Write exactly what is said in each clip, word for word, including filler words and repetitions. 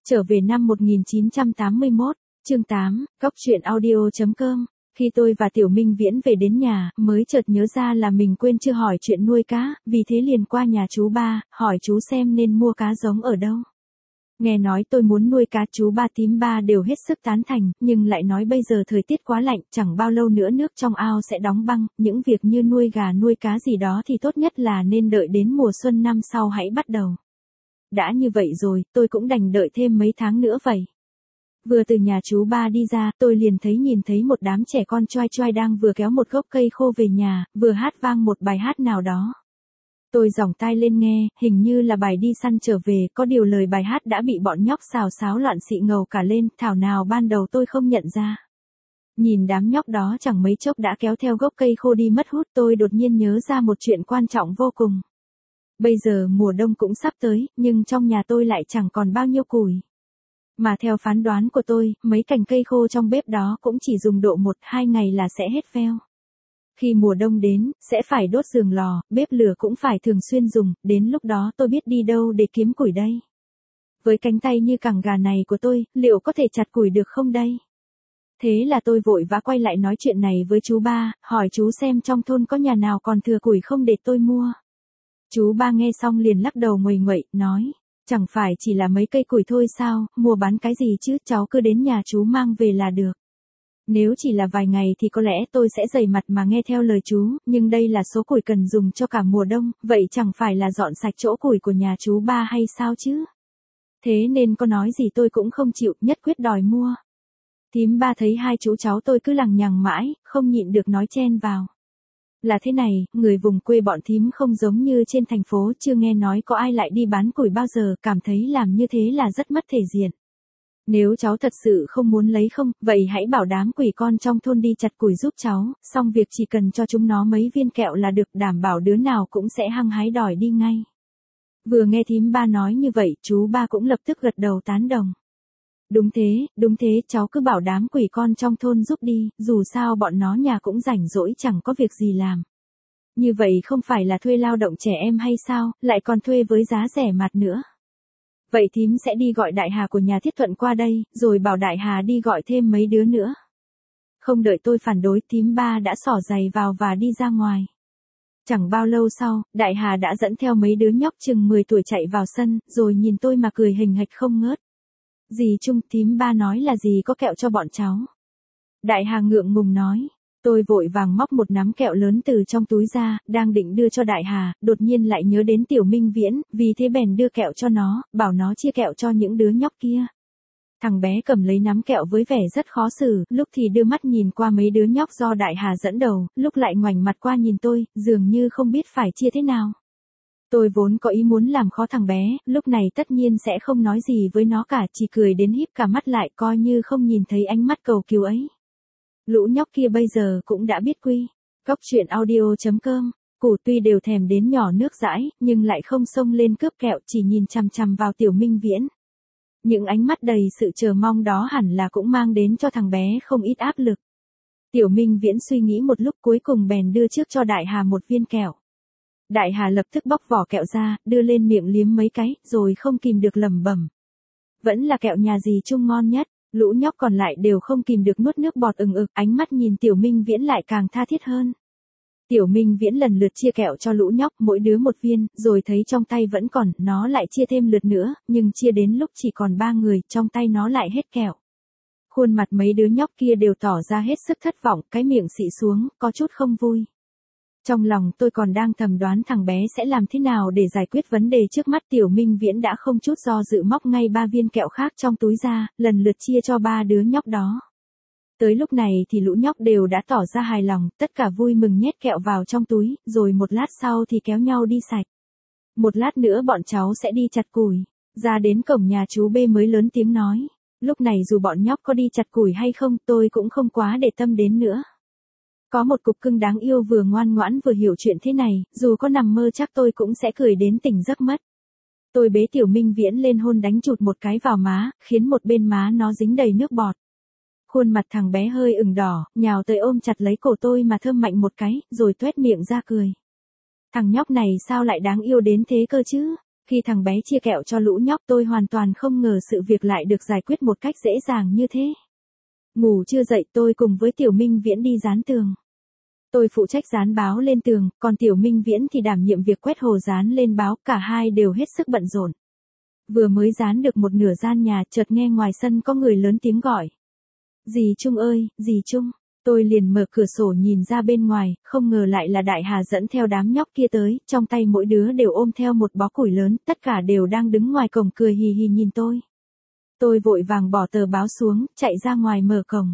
Trở về năm một nghìn chín trăm tám mươi mốt, chương tám, góc truyện audio chấm com. Khi tôi và Tiểu Minh Viễn về đến nhà, mới chợt nhớ ra là mình quên chưa hỏi chuyện nuôi cá, vì thế liền qua nhà chú ba, hỏi chú xem nên mua cá giống ở đâu. Nghe nói tôi muốn nuôi cá, chú ba tím ba đều hết sức tán thành, nhưng lại nói bây giờ thời tiết quá lạnh, chẳng bao lâu nữa nước trong ao sẽ đóng băng, những việc như nuôi gà nuôi cá gì đó thì tốt nhất là nên đợi đến mùa xuân năm sau hãy bắt đầu. Đã như vậy rồi, tôi cũng đành đợi thêm mấy tháng nữa vậy. Vừa từ nhà chú ba đi ra, tôi liền thấy nhìn thấy một đám trẻ con choai choai đang vừa kéo một gốc cây khô về nhà, vừa hát vang một bài hát nào đó. Tôi giỏng tai lên nghe, hình như là bài đi săn trở về, có điều lời bài hát đã bị bọn nhóc xào xáo loạn xị ngầu cả lên, thảo nào ban đầu tôi không nhận ra. Nhìn đám nhóc đó chẳng mấy chốc đã kéo theo gốc cây khô đi mất hút, tôi đột nhiên nhớ ra một chuyện quan trọng vô cùng. Bây giờ mùa đông cũng sắp tới, nhưng trong nhà tôi lại chẳng còn bao nhiêu củi. Mà theo phán đoán của tôi, mấy cành cây khô trong bếp đó cũng chỉ dùng độ một hai ngày là sẽ hết pheo. Khi mùa đông đến, sẽ phải đốt giường lò, bếp lửa cũng phải thường xuyên dùng, đến lúc đó tôi biết đi đâu để kiếm củi đây. Với cánh tay như cẳng gà này của tôi, liệu có thể chặt củi được không đây? Thế là tôi vội vã quay lại nói chuyện này với chú ba, hỏi chú xem trong thôn có nhà nào còn thừa củi không để tôi mua. Chú ba nghe xong liền lắc đầu nguầy nguậy, nói, chẳng phải chỉ là mấy cây củi thôi sao, mua bán cái gì chứ, cháu cứ đến nhà chú mang về là được. Nếu chỉ là vài ngày thì có lẽ tôi sẽ dày mặt mà nghe theo lời chú, nhưng đây là số củi cần dùng cho cả mùa đông, vậy chẳng phải là dọn sạch chỗ củi của nhà chú ba hay sao chứ? Thế nên có nói gì tôi cũng không chịu, nhất quyết đòi mua. Thím ba thấy hai chú cháu tôi cứ lằng nhằng mãi, không nhịn được nói chen vào. Là thế này, người vùng quê bọn thím không giống như trên thành phố, chưa nghe nói có ai lại đi bán củi bao giờ, cảm thấy làm như thế là rất mất thể diện. Nếu cháu thật sự không muốn lấy không, vậy hãy bảo đám quỷ con trong thôn đi chặt củi giúp cháu, xong việc chỉ cần cho chúng nó mấy viên kẹo là được, đảm bảo đứa nào cũng sẽ hăng hái đòi đi ngay. Vừa nghe thím ba nói như vậy, chú ba cũng lập tức gật đầu tán đồng. Đúng thế, đúng thế, cháu cứ bảo đám quỷ con trong thôn giúp đi, dù sao bọn nó nhà cũng rảnh rỗi chẳng có việc gì làm. Như vậy không phải là thuê lao động trẻ em hay sao, lại còn thuê với giá rẻ mạt nữa. Vậy thím sẽ đi gọi Đại Hà của nhà Thiết Thuận qua đây, rồi bảo Đại Hà đi gọi thêm mấy đứa nữa. Không đợi tôi phản đối, thím ba đã xỏ giày vào và đi ra ngoài. Chẳng bao lâu sau, Đại Hà đã dẫn theo mấy đứa nhóc chừng mười tuổi chạy vào sân, rồi nhìn tôi mà cười hình hạch không ngớt. Dì Trung, thím ba nói là dì có kẹo cho bọn cháu. Đại Hà ngượng ngùng nói. Tôi vội vàng móc một nắm kẹo lớn từ trong túi ra, đang định đưa cho Đại Hà, đột nhiên lại nhớ đến Tiểu Minh Viễn, vì thế bèn đưa kẹo cho nó, bảo nó chia kẹo cho những đứa nhóc kia. Thằng bé cầm lấy nắm kẹo với vẻ rất khó xử, lúc thì đưa mắt nhìn qua mấy đứa nhóc do Đại Hà dẫn đầu, lúc lại ngoảnh mặt qua nhìn tôi, dường như không biết phải chia thế nào. Tôi vốn có ý muốn làm khó thằng bé, lúc này tất nhiên sẽ không nói gì với nó cả, chỉ cười đến híp cả mắt lại coi như không nhìn thấy ánh mắt cầu cứu ấy. Lũ nhóc kia bây giờ cũng đã biết quy. Góc truyện audio chấm com, củ tuy đều thèm đến nhỏ nước dãi, nhưng lại không xông lên cướp kẹo, chỉ nhìn chằm chằm vào Tiểu Minh Viễn. Những ánh mắt đầy sự chờ mong đó hẳn là cũng mang đến cho thằng bé không ít áp lực. Tiểu Minh Viễn suy nghĩ một lúc cuối cùng bèn đưa trước cho Đại Hà một viên kẹo. Đại Hà lập tức bóc vỏ kẹo ra, đưa lên miệng liếm mấy cái, rồi không kìm được lẩm bẩm. Vẫn là kẹo nhà dì Trung ngon nhất. Lũ nhóc còn lại đều không kìm được nuốt nước bọt ừng ực, ánh mắt nhìn Tiểu Minh Viễn lại càng tha thiết hơn. Tiểu Minh Viễn lần lượt chia kẹo cho lũ nhóc, mỗi đứa một viên, rồi thấy trong tay vẫn còn, nó lại chia thêm lượt nữa, nhưng chia đến lúc chỉ còn ba người, trong tay nó lại hết kẹo. Khuôn mặt mấy đứa nhóc kia đều tỏ ra hết sức thất vọng, cái miệng xị xuống, có chút không vui. Trong lòng tôi còn đang thầm đoán thằng bé sẽ làm thế nào để giải quyết vấn đề trước mắt. Tiểu Minh Viễn đã không chút do dự móc ngay ba viên kẹo khác trong túi ra, lần lượt chia cho ba đứa nhóc đó. Tới lúc này thì lũ nhóc đều đã tỏ ra hài lòng, tất cả vui mừng nhét kẹo vào trong túi, rồi một lát sau thì kéo nhau đi sạch. Một lát nữa bọn cháu sẽ đi chặt củi. Ra đến cổng nhà chú B mới lớn tiếng nói. Lúc này dù bọn nhóc có đi chặt củi hay không, tôi cũng không quá để tâm đến nữa. Có một cục cưng đáng yêu vừa ngoan ngoãn vừa hiểu chuyện thế này, dù có nằm mơ chắc tôi cũng sẽ cười đến tỉnh giấc mất. Tôi bế Tiểu Minh Viễn lên hôn đánh chụt một cái vào má, khiến một bên má nó dính đầy nước bọt. Khuôn mặt thằng bé hơi ửng đỏ, nhào tới ôm chặt lấy cổ tôi mà thơm mạnh một cái, rồi tuét miệng ra cười. Thằng nhóc này sao lại đáng yêu đến thế cơ chứ? Khi thằng bé chia kẹo cho lũ nhóc tôi hoàn toàn không ngờ sự việc lại được giải quyết một cách dễ dàng như thế. Ngủ chưa dậy tôi cùng với Tiểu Minh Viễn đi dán tường. Tôi phụ trách dán báo lên tường, còn Tiểu Minh Viễn thì đảm nhiệm việc quét hồ dán lên báo, cả hai đều hết sức bận rộn. Vừa mới dán được một nửa gian nhà, chợt nghe ngoài sân có người lớn tiếng gọi. Dì Trung ơi, dì Trung. Tôi liền mở cửa sổ nhìn ra bên ngoài, không ngờ lại là Đại Hà dẫn theo đám nhóc kia tới, trong tay mỗi đứa đều ôm theo một bó củi lớn, tất cả đều đang đứng ngoài cổng cười hì hì nhìn tôi. Tôi vội vàng bỏ tờ báo xuống, chạy ra ngoài mở cổng.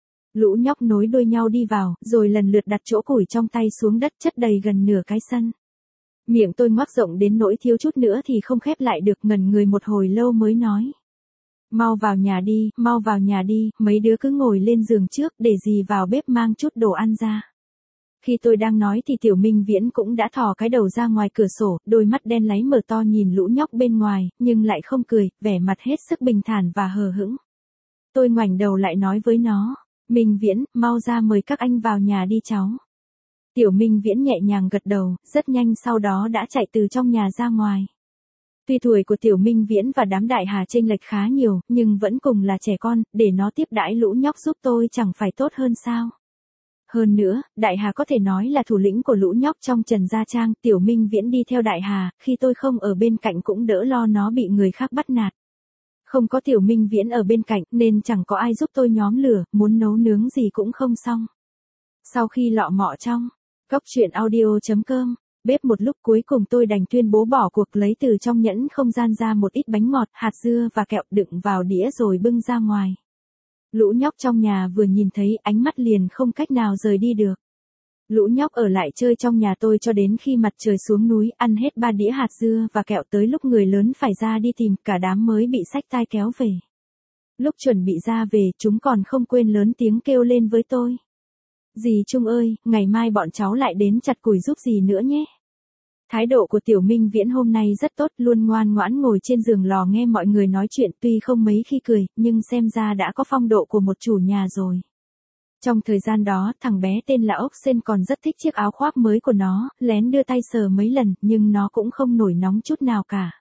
Lũ nhóc nối đuôi nhau đi vào, rồi lần lượt đặt chỗ củi trong tay xuống đất chất đầy gần nửa cái sân. Miệng tôi ngoác rộng đến nỗi thiếu chút nữa thì không khép lại được, ngẩn người một hồi lâu mới nói. Mau vào nhà đi, mau vào nhà đi, mấy đứa cứ ngồi lên giường trước để dì vào bếp mang chút đồ ăn ra. Khi tôi đang nói thì Tiểu Minh Viễn cũng đã thò cái đầu ra ngoài cửa sổ, đôi mắt đen láy mở to nhìn lũ nhóc bên ngoài, nhưng lại không cười, vẻ mặt hết sức bình thản và hờ hững. Tôi ngoảnh đầu lại nói với nó, Minh Viễn, mau ra mời các anh vào nhà đi cháu. Tiểu Minh Viễn nhẹ nhàng gật đầu, rất nhanh sau đó đã chạy từ trong nhà ra ngoài. Tuy tuổi của Tiểu Minh Viễn và đám Đại Hà chênh lệch khá nhiều, nhưng vẫn cùng là trẻ con, để nó tiếp đãi lũ nhóc giúp tôi chẳng phải tốt hơn sao. Hơn nữa, Đại Hà có thể nói là thủ lĩnh của lũ nhóc trong Trần Gia Trang, Tiểu Minh Viễn đi theo Đại Hà, khi tôi không ở bên cạnh cũng đỡ lo nó bị người khác bắt nạt. Không có Tiểu Minh Viễn ở bên cạnh nên chẳng có ai giúp tôi nhóm lửa, muốn nấu nướng gì cũng không xong. Sau khi lọ mọ trong Cóc Truyện Audio chấm com, bếp một lúc cuối cùng tôi đành tuyên bố bỏ cuộc, lấy từ trong nhẫn không gian ra một ít bánh ngọt, hạt dưa và kẹo đựng vào đĩa rồi bưng ra ngoài. Lũ nhóc trong nhà vừa nhìn thấy ánh mắt liền không cách nào rời đi được. Lũ nhóc ở lại chơi trong nhà tôi cho đến khi mặt trời xuống núi, ăn hết ba đĩa hạt dưa và kẹo tới lúc người lớn phải ra đi tìm, cả đám mới bị xách tai kéo về. Lúc chuẩn bị ra về, chúng còn không quên lớn tiếng kêu lên với tôi. Dì Trung ơi, ngày mai bọn cháu lại đến chặt củi giúp dì nữa nhé. Thái độ của Tiểu Minh Viễn hôm nay rất tốt, luôn ngoan ngoãn ngồi trên giường lò nghe mọi người nói chuyện, tuy không mấy khi cười, nhưng xem ra đã có phong độ của một chủ nhà rồi. Trong thời gian đó, thằng bé tên là Ốc Sên còn rất thích chiếc áo khoác mới của nó, lén đưa tay sờ mấy lần, nhưng nó cũng không nổi nóng chút nào cả.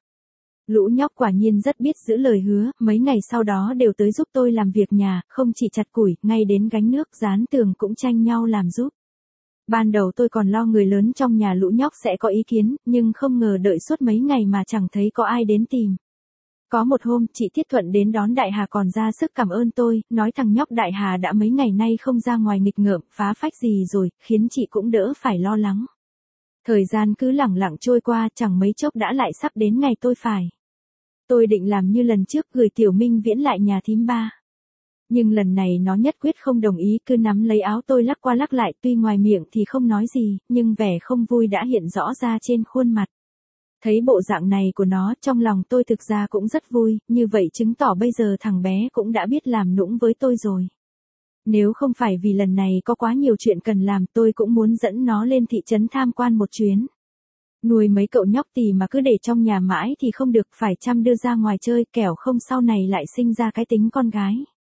Lũ nhóc quả nhiên rất biết giữ lời hứa, mấy ngày sau đó đều tới giúp tôi làm việc nhà, không chỉ chặt củi, ngay đến gánh nước, dán tường cũng tranh nhau làm giúp. Ban đầu tôi còn lo người lớn trong nhà lũ nhóc sẽ có ý kiến, nhưng không ngờ đợi suốt mấy ngày mà chẳng thấy có ai đến tìm. Có một hôm, chị Thiết Thuận đến đón Đại Hà còn ra sức cảm ơn tôi, nói thằng nhóc Đại Hà đã mấy ngày nay không ra ngoài nghịch ngợm, phá phách gì rồi, khiến chị cũng đỡ phải lo lắng. Thời gian cứ lẳng lặng trôi qua, chẳng mấy chốc đã lại sắp đến ngày tôi phải. Tôi định làm như lần trước, gửi Tiểu Minh Viễn lại nhà thím ba. Nhưng lần này nó nhất quyết không đồng ý, cứ nắm lấy áo tôi lắc qua lắc lại, tuy ngoài miệng thì không nói gì, nhưng vẻ không vui đã hiện rõ ra trên khuôn mặt. Thấy bộ dạng này của nó, trong lòng tôi thực ra cũng rất vui, như vậy chứng tỏ bây giờ thằng bé cũng đã biết làm nũng với tôi rồi. Nếu không phải vì lần này có quá nhiều chuyện cần làm, tôi cũng muốn dẫn nó lên thị trấn tham quan một chuyến. Nuôi mấy cậu nhóc tì mà cứ để trong nhà mãi thì không được, phải chăm đưa ra ngoài chơi, kẻo không sau này lại sinh ra cái tính con gái.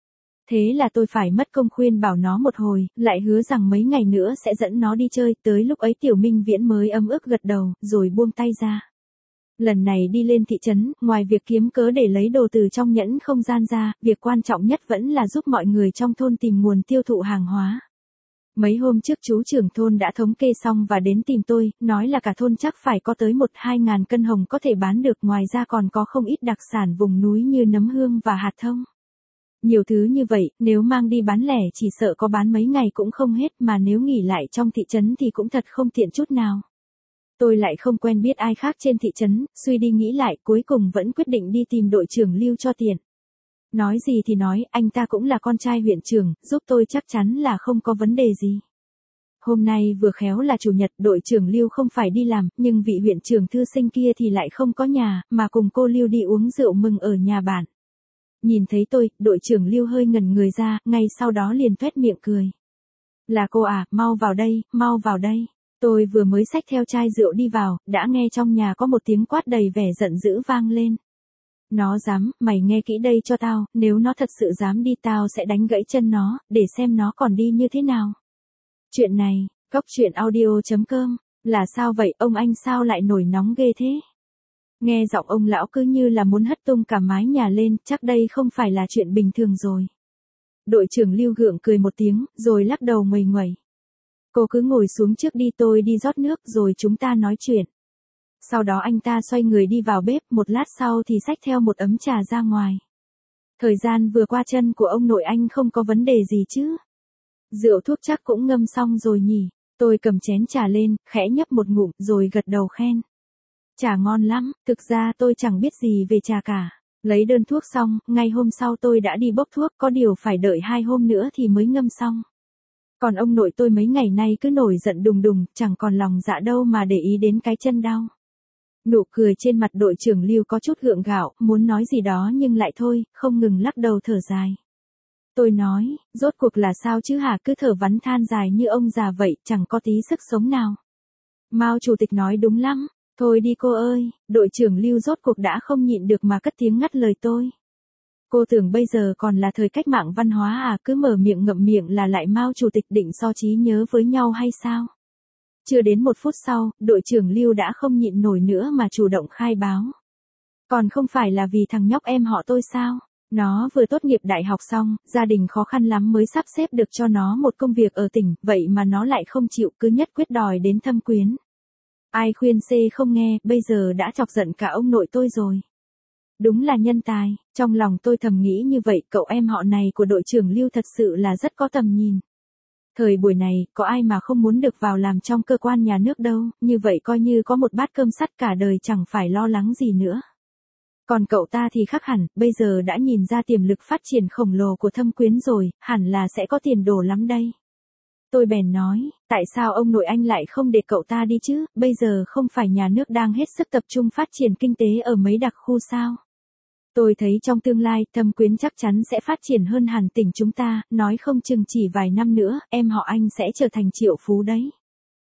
Thế là tôi phải mất công khuyên bảo nó một hồi, lại hứa rằng mấy ngày nữa sẽ dẫn nó đi chơi, tới lúc ấy Tiểu Minh Viễn mới ấm ức gật đầu, rồi buông tay ra. Lần này đi lên thị trấn, ngoài việc kiếm cớ để lấy đồ từ trong nhẫn không gian ra, việc quan trọng nhất vẫn là giúp mọi người trong thôn tìm nguồn tiêu thụ hàng hóa. Mấy hôm trước chú trưởng thôn đã thống kê xong và đến tìm tôi, nói là cả thôn chắc phải có tới một hai ngàn cân hồng có thể bán được, ngoài ra còn có không ít đặc sản vùng núi như nấm hương và hạt thông. Nhiều thứ như vậy, nếu mang đi bán lẻ chỉ sợ có bán mấy ngày cũng không hết, mà nếu nghỉ lại trong thị trấn thì cũng thật không tiện chút nào. Tôi lại không quen biết ai khác trên thị trấn, suy đi nghĩ lại, cuối cùng vẫn quyết định đi tìm đội trưởng Lưu cho tiện. Nói gì thì nói, anh ta cũng là con trai huyện trưởng, giúp tôi chắc chắn là không có vấn đề gì. Hôm nay vừa khéo là chủ nhật, đội trưởng Lưu không phải đi làm, nhưng vị huyện trưởng thư sinh kia thì lại không có nhà, mà cùng cô Lưu đi uống rượu mừng ở nhà bạn. Nhìn thấy tôi, đội trưởng Lưu hơi ngẩn người ra, ngay sau đó liền tuét miệng cười. Là cô à, mau vào đây, mau vào đây. Tôi vừa mới xách theo chai rượu đi vào, đã nghe trong nhà có một tiếng quát đầy vẻ giận dữ vang lên. Nó dám, mày nghe kỹ đây cho tao, nếu nó thật sự dám đi tao sẽ đánh gãy chân nó, để xem nó còn đi như thế nào. Chuyện này, Cóc Truyện Audio chấm com, là sao vậy, ông anh sao lại nổi nóng ghê thế? Nghe giọng ông lão cứ như là muốn hất tung cả mái nhà lên, chắc đây không phải là chuyện bình thường rồi. Đội trưởng Lưu gượng cười một tiếng, rồi lắc đầu nguầy nguẩy. Cô cứ ngồi xuống trước đi, tôi đi rót nước rồi chúng ta nói chuyện. Sau đó anh ta xoay người đi vào bếp, một lát sau thì xách theo một ấm trà ra ngoài. Thời gian vừa qua chân của ông nội anh không có vấn đề gì chứ? Rượu thuốc chắc cũng ngâm xong rồi nhỉ? Tôi cầm chén trà lên, khẽ nhấp một ngụm rồi gật đầu khen. Trà ngon lắm, thực ra tôi chẳng biết gì về trà cả. Lấy đơn thuốc xong, ngay hôm sau tôi đã đi bốc thuốc, có điều phải đợi hai hôm nữa thì mới ngâm xong. Còn ông nội tôi mấy ngày nay cứ nổi giận đùng đùng, chẳng còn lòng dạ đâu mà để ý đến cái chân đau. Nụ cười trên mặt đội trưởng Lưu có chút gượng gạo, muốn nói gì đó nhưng lại thôi, không ngừng lắc đầu thở dài. Tôi nói, rốt cuộc là sao chứ hả, cứ thở vắn than dài như ông già vậy, chẳng có tí sức sống nào. Mao chủ tịch nói đúng lắm, thôi đi cô ơi, đội trưởng Lưu rốt cuộc đã không nhịn được mà cất tiếng ngắt lời tôi. Cô tưởng bây giờ còn là thời cách mạng văn hóa à, cứ mở miệng ngậm miệng là lại Mao chủ tịch định so trí nhớ với nhau hay sao? Chưa đến một phút sau, đội trưởng Lưu đã không nhịn nổi nữa mà chủ động khai báo. Còn không phải là vì thằng nhóc em họ tôi sao? Nó vừa tốt nghiệp đại học xong, gia đình khó khăn lắm mới sắp xếp được cho nó một công việc ở tỉnh, vậy mà nó lại không chịu, cứ nhất quyết đòi đến Thâm Quyến. Ai khuyên xê không nghe, bây giờ đã chọc giận cả ông nội tôi rồi. Đúng là nhân tài, trong lòng tôi thầm nghĩ như vậy, cậu em họ này của đội trưởng Lưu thật sự là rất có tầm nhìn. Thời buổi này, có ai mà không muốn được vào làm trong cơ quan nhà nước đâu, như vậy coi như có một bát cơm sắt cả đời chẳng phải lo lắng gì nữa. Còn cậu ta thì khác hẳn, bây giờ đã nhìn ra tiềm lực phát triển khổng lồ của Thâm Quyến rồi, hẳn là sẽ có tiền đồ lắm đây. Tôi bèn nói, tại sao ông nội anh lại không để cậu ta đi chứ, bây giờ không phải nhà nước đang hết sức tập trung phát triển kinh tế ở mấy đặc khu sao? Tôi thấy trong tương lai, Thâm Quyến chắc chắn sẽ phát triển hơn hẳn tỉnh chúng ta, nói không chừng chỉ vài năm nữa, em họ anh sẽ trở thành triệu phú đấy.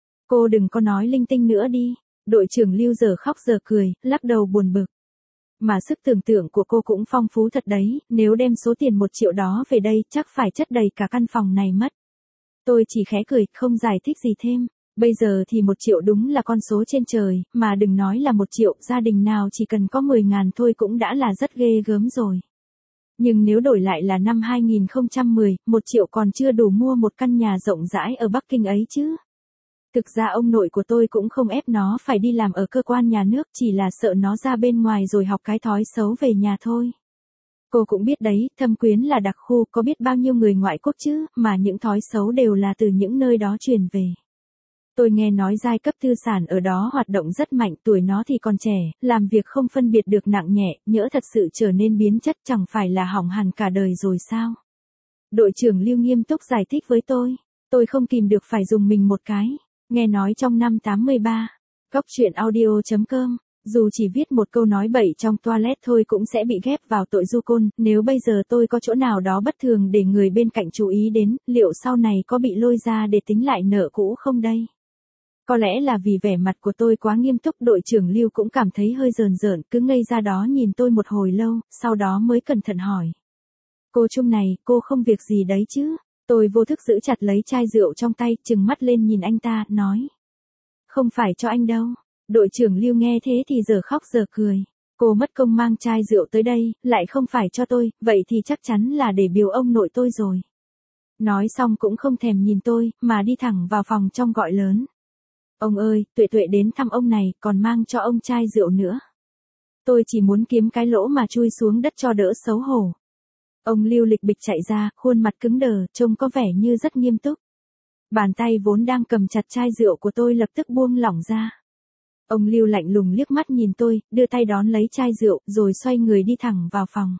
Cô đừng có nói linh tinh nữa đi, đội trưởng Lưu giờ khóc giờ cười, lắc đầu buồn bực. Mà sức tưởng tượng của cô cũng phong phú thật đấy, nếu đem số tiền một triệu đó về đây chắc phải chất đầy cả căn phòng này mất. Tôi chỉ khẽ cười, không giải thích gì thêm. Bây giờ thì một triệu đúng là con số trên trời, mà đừng nói là một triệu, gia đình nào chỉ cần có mười ngàn thôi cũng đã là rất ghê gớm rồi. Nhưng nếu đổi lại là năm hai nghìn không trăm mười, một triệu còn chưa đủ mua một căn nhà rộng rãi ở Bắc Kinh ấy chứ. Thực ra ông nội của tôi cũng không ép nó phải đi làm ở cơ quan nhà nước, chỉ là sợ nó ra bên ngoài rồi học cái thói xấu về nhà thôi. Cô cũng biết đấy, Thâm Quyến là đặc khu, có biết bao nhiêu người ngoại quốc chứ, mà những thói xấu đều là từ những nơi đó truyền về. Tôi nghe nói giai cấp tư sản ở đó hoạt động rất mạnh, tuổi nó thì còn trẻ, làm việc không phân biệt được nặng nhẹ, nhỡ thật sự trở nên biến chất chẳng phải là hỏng hẳn cả đời rồi sao? Đội trưởng Lưu nghiêm túc giải thích với tôi, tôi không kìm được phải dùng mình một cái. Nghe nói trong năm tám mươi ba, góc truyện audio chấm com, dù chỉ viết một câu nói bậy trong toilet thôi cũng sẽ bị ghép vào tội du côn, nếu bây giờ tôi có chỗ nào đó bất thường để người bên cạnh chú ý đến, liệu sau này có bị lôi ra để tính lại nợ cũ không đây? Có lẽ là vì vẻ mặt của tôi quá nghiêm túc, đội trưởng Lưu cũng cảm thấy hơi rờn rợn, cứ ngây ra đó nhìn tôi một hồi lâu, sau đó mới cẩn thận hỏi. Cô Trung này, cô không việc gì đấy chứ? Tôi vô thức giữ chặt lấy chai rượu trong tay, trừng mắt lên nhìn anh ta, nói. Không phải cho anh đâu. Đội trưởng Lưu nghe thế thì giờ khóc giờ cười. Cô mất công mang chai rượu tới đây, lại không phải cho tôi, vậy thì chắc chắn là để biếu ông nội tôi rồi. Nói xong cũng không thèm nhìn tôi, mà đi thẳng vào phòng trong gọi lớn. Ông ơi, Tuệ Tuệ đến thăm ông này, còn mang cho ông chai rượu nữa. Tôi chỉ muốn kiếm cái lỗ mà chui xuống đất cho đỡ xấu hổ. Ông Lưu lịch bịch chạy ra, khuôn mặt cứng đờ, trông có vẻ như rất nghiêm túc. Bàn tay vốn đang cầm chặt chai rượu của tôi lập tức buông lỏng ra. Ông Lưu lạnh lùng liếc mắt nhìn tôi, đưa tay đón lấy chai rượu, rồi xoay người đi thẳng vào phòng.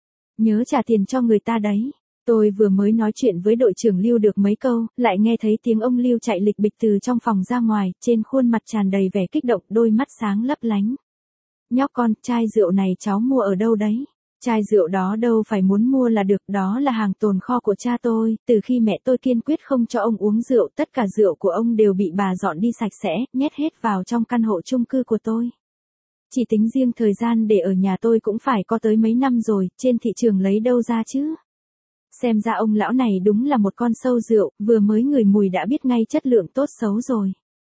Nhớ trả tiền cho người ta đấy. Tôi vừa mới nói chuyện với đội trưởng Lưu được mấy câu, lại nghe thấy tiếng ông Lưu chạy lịch bịch từ trong phòng ra ngoài, trên khuôn mặt tràn đầy vẻ kích động, đôi mắt sáng lấp lánh. Nhóc con, chai rượu này cháu mua ở đâu đấy? Chai rượu đó đâu phải muốn mua là được, đó là hàng tồn kho của cha tôi, từ khi mẹ tôi kiên quyết không cho ông uống rượu, tất cả rượu của ông đều bị bà dọn đi sạch sẽ, nhét hết vào trong căn hộ chung cư của tôi. Chỉ tính riêng thời gian để ở nhà tôi cũng phải có tới mấy năm rồi, trên thị trường lấy đâu ra chứ? Xem ra ông lão này đúng là một con sâu rượu, vừa mới ngửi mùi đã biết ngay chất lượng tốt xấu rồi.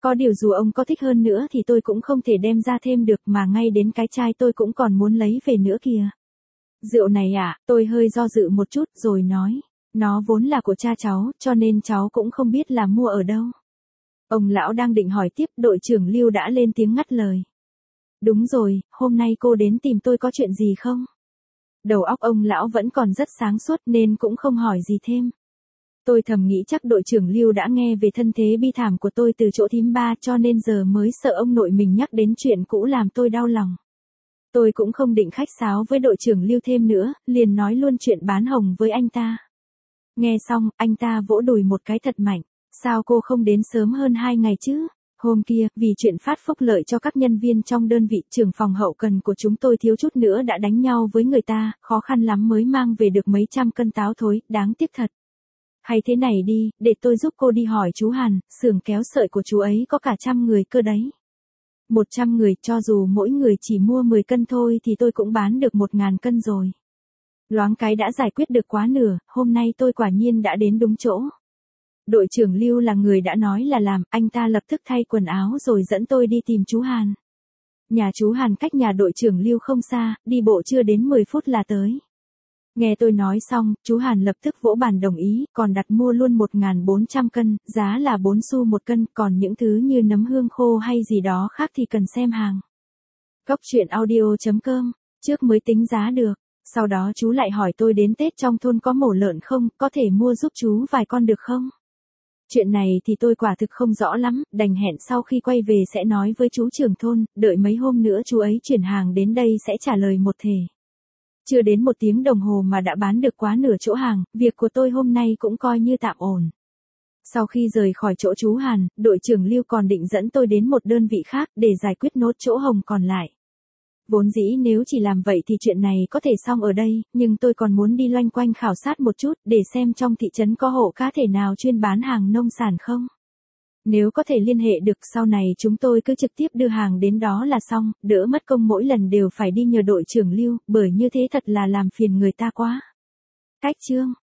Có điều dù ông có thích hơn nữa thì tôi cũng không thể đem ra thêm được mà ngay đến cái chai tôi cũng còn muốn lấy về nữa kìa. Rượu này à, tôi hơi do dự một chút rồi nói. Nó vốn là của cha cháu, cho nên cháu cũng không biết là mua ở đâu. Ông lão đang định hỏi tiếp, đội trưởng Lưu đã lên tiếng ngắt lời. Đúng rồi, hôm nay cô đến tìm tôi có chuyện gì không? Đầu óc ông lão vẫn còn rất sáng suốt nên cũng không hỏi gì thêm. Tôi thầm nghĩ chắc đội trưởng Lưu đã nghe về thân thế bi thảm của tôi từ chỗ thím ba cho nên giờ mới sợ ông nội mình nhắc đến chuyện cũ làm tôi đau lòng. Tôi cũng không định khách sáo với đội trưởng Lưu thêm nữa, liền nói luôn chuyện bán hồng với anh ta. Nghe xong, anh ta vỗ đùi một cái thật mạnh. Sao cô không đến sớm hơn hai ngày chứ? Hôm kia, vì chuyện phát phúc lợi cho các nhân viên trong đơn vị, trưởng phòng hậu cần của chúng tôi thiếu chút nữa đã đánh nhau với người ta, khó khăn lắm mới mang về được mấy trăm cân táo thối, đáng tiếc thật. Hay thế này đi, để tôi giúp cô đi hỏi chú Hàn, xưởng kéo sợi của chú ấy có cả trăm người cơ đấy. Một trăm người, cho dù mỗi người chỉ mua mười cân thôi thì tôi cũng bán được một ngàn cân rồi. Loáng cái đã giải quyết được quá nửa, hôm nay tôi quả nhiên đã đến đúng chỗ. Đội trưởng Lưu là người đã nói là làm, anh ta lập tức thay quần áo rồi dẫn tôi đi tìm chú Hàn. Nhà chú Hàn cách nhà đội trưởng Lưu không xa, đi bộ chưa đến mười phút là tới. Nghe tôi nói xong, chú Hàn lập tức vỗ bàn đồng ý, còn đặt mua luôn một nghìn bốn trăm cân, giá là bốn xu một cân, còn những thứ như nấm hương khô hay gì đó khác thì cần xem hàng. Cốc truyện audio chấm com, trước mới tính giá được. Sau đó chú lại hỏi tôi đến Tết trong thôn có mổ lợn không, có thể mua giúp chú vài con được không? Chuyện này thì tôi quả thực không rõ lắm, đành hẹn sau khi quay về sẽ nói với chú trưởng thôn, đợi mấy hôm nữa chú ấy chuyển hàng đến đây sẽ trả lời một thể. Chưa đến một tiếng đồng hồ mà đã bán được quá nửa chỗ hàng, việc của tôi hôm nay cũng coi như tạm ổn. Sau khi rời khỏi chỗ chú Hàn, đội trưởng Lưu còn định dẫn tôi đến một đơn vị khác để giải quyết nốt chỗ hồng còn lại. Vốn dĩ nếu chỉ làm vậy thì chuyện này có thể xong ở đây, nhưng tôi còn muốn đi loanh quanh khảo sát một chút để xem trong thị trấn có hộ cá thể nào chuyên bán hàng nông sản không. Nếu có thể liên hệ được sau này chúng tôi cứ trực tiếp đưa hàng đến đó là xong, đỡ mất công mỗi lần đều phải đi nhờ đội trưởng Lưu, bởi như thế thật là làm phiền người ta quá. Cách chương